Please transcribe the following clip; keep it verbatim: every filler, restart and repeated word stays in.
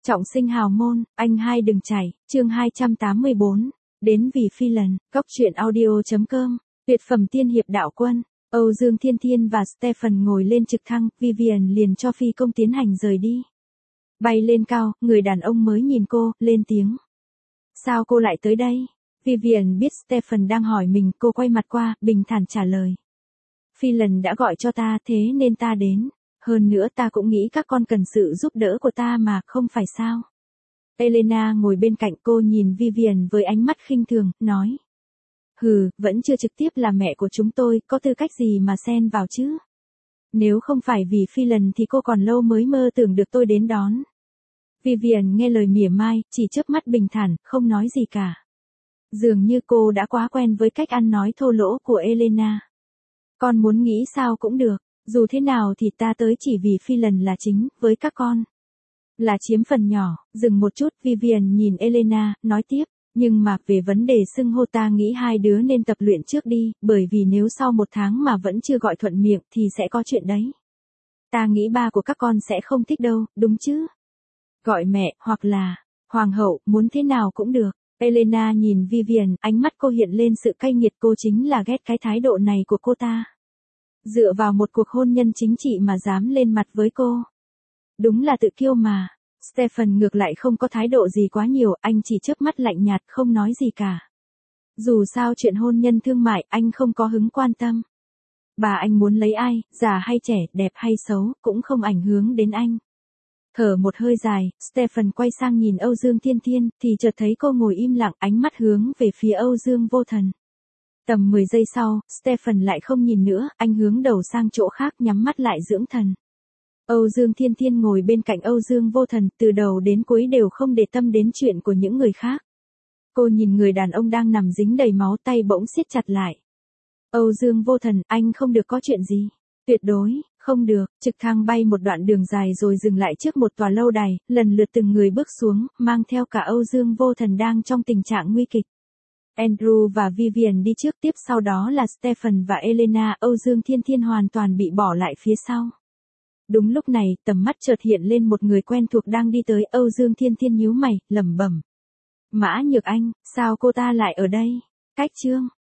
Trọng sinh hào môn, anh hai đừng chảy, chương hai trăm tám mươi bốn. Đến vì phi lần, góc truyện audio chấm com, tuyệt phẩm tiên hiệp đạo quân. Âu Dương Thiên Thiên và Stephen ngồi lên trực thăng, Vivian liền cho phi công tiến hành rời đi. Bay lên cao, người đàn ông mới nhìn cô, lên tiếng. Sao cô lại tới đây? Vivian biết Stephen đang hỏi mình, cô quay mặt qua, bình thản trả lời. Phi lần đã gọi cho ta, thế nên ta đến. Hơn nữa ta cũng nghĩ các con cần sự giúp đỡ của ta mà, không phải sao? Elena ngồi bên cạnh cô nhìn Vivian với ánh mắt khinh thường, nói. Hừ, vẫn chưa trực tiếp là mẹ của chúng tôi, có tư cách gì mà xen vào chứ? Nếu không phải vì phi lần thì cô còn lâu mới mơ tưởng được tôi đến đón. Vivian nghe lời mỉa mai, chỉ chớp mắt bình thản, không nói gì cả. Dường như cô đã quá quen với cách ăn nói thô lỗ của Elena. Con muốn nghĩ sao cũng được, dù thế nào thì ta tới chỉ vì phi lần là chính, với các con. Là chiếm phần nhỏ, dừng một chút, Vivian nhìn Elena, nói tiếp. Nhưng mà về vấn đề xưng hô ta nghĩ hai đứa nên tập luyện trước đi, bởi vì nếu sau một tháng mà vẫn chưa gọi thuận miệng thì sẽ có chuyện đấy. Ta nghĩ ba của các con sẽ không thích đâu, đúng chứ? Gọi mẹ, hoặc là, hoàng hậu, muốn thế nào cũng được. Elena nhìn Vivian, ánh mắt cô hiện lên sự cay nghiệt, cô chính là ghét cái thái độ này của cô ta. Dựa vào một cuộc hôn nhân chính trị mà dám lên mặt với cô. Đúng là tự kiêu mà. Stephen ngược lại không có thái độ gì quá nhiều, anh chỉ chớp mắt lạnh nhạt không nói gì cả. Dù sao chuyện hôn nhân thương mại anh không có hứng quan tâm. Bà anh muốn lấy ai, già hay trẻ, đẹp hay xấu, cũng không ảnh hưởng đến anh. Thở một hơi dài, Stephen quay sang nhìn Âu Dương Thiên Thiên, thì chợt thấy cô ngồi im lặng, ánh mắt hướng về phía Âu Dương Vô Thần. Tầm mười giây sau, Stephen lại không nhìn nữa, anh hướng đầu sang chỗ khác nhắm mắt lại dưỡng thần. Âu Dương Thiên Thiên ngồi bên cạnh Âu Dương Vô Thần, từ đầu đến cuối đều không để tâm đến chuyện của những người khác. Cô nhìn người đàn ông đang nằm dính đầy máu, tay bỗng siết chặt lại. Âu Dương Vô Thần, anh không được có chuyện gì. Tuyệt đối, không được. Trực thăng bay một đoạn đường dài rồi dừng lại trước một tòa lâu đài, lần lượt từng người bước xuống, mang theo cả Âu Dương Vô Thần đang trong tình trạng nguy kịch. Andrew và Vivian đi trước, tiếp sau đó là Stephen và Elena, Âu Dương Thiên Thiên hoàn toàn bị bỏ lại phía sau. Đúng lúc này, tầm mắt chợt hiện lên một người quen thuộc đang đi tới, Âu Dương Thiên Thiên nhíu mày, lẩm bẩm. Mã Nhược Anh, sao cô ta lại ở đây? Cách chương.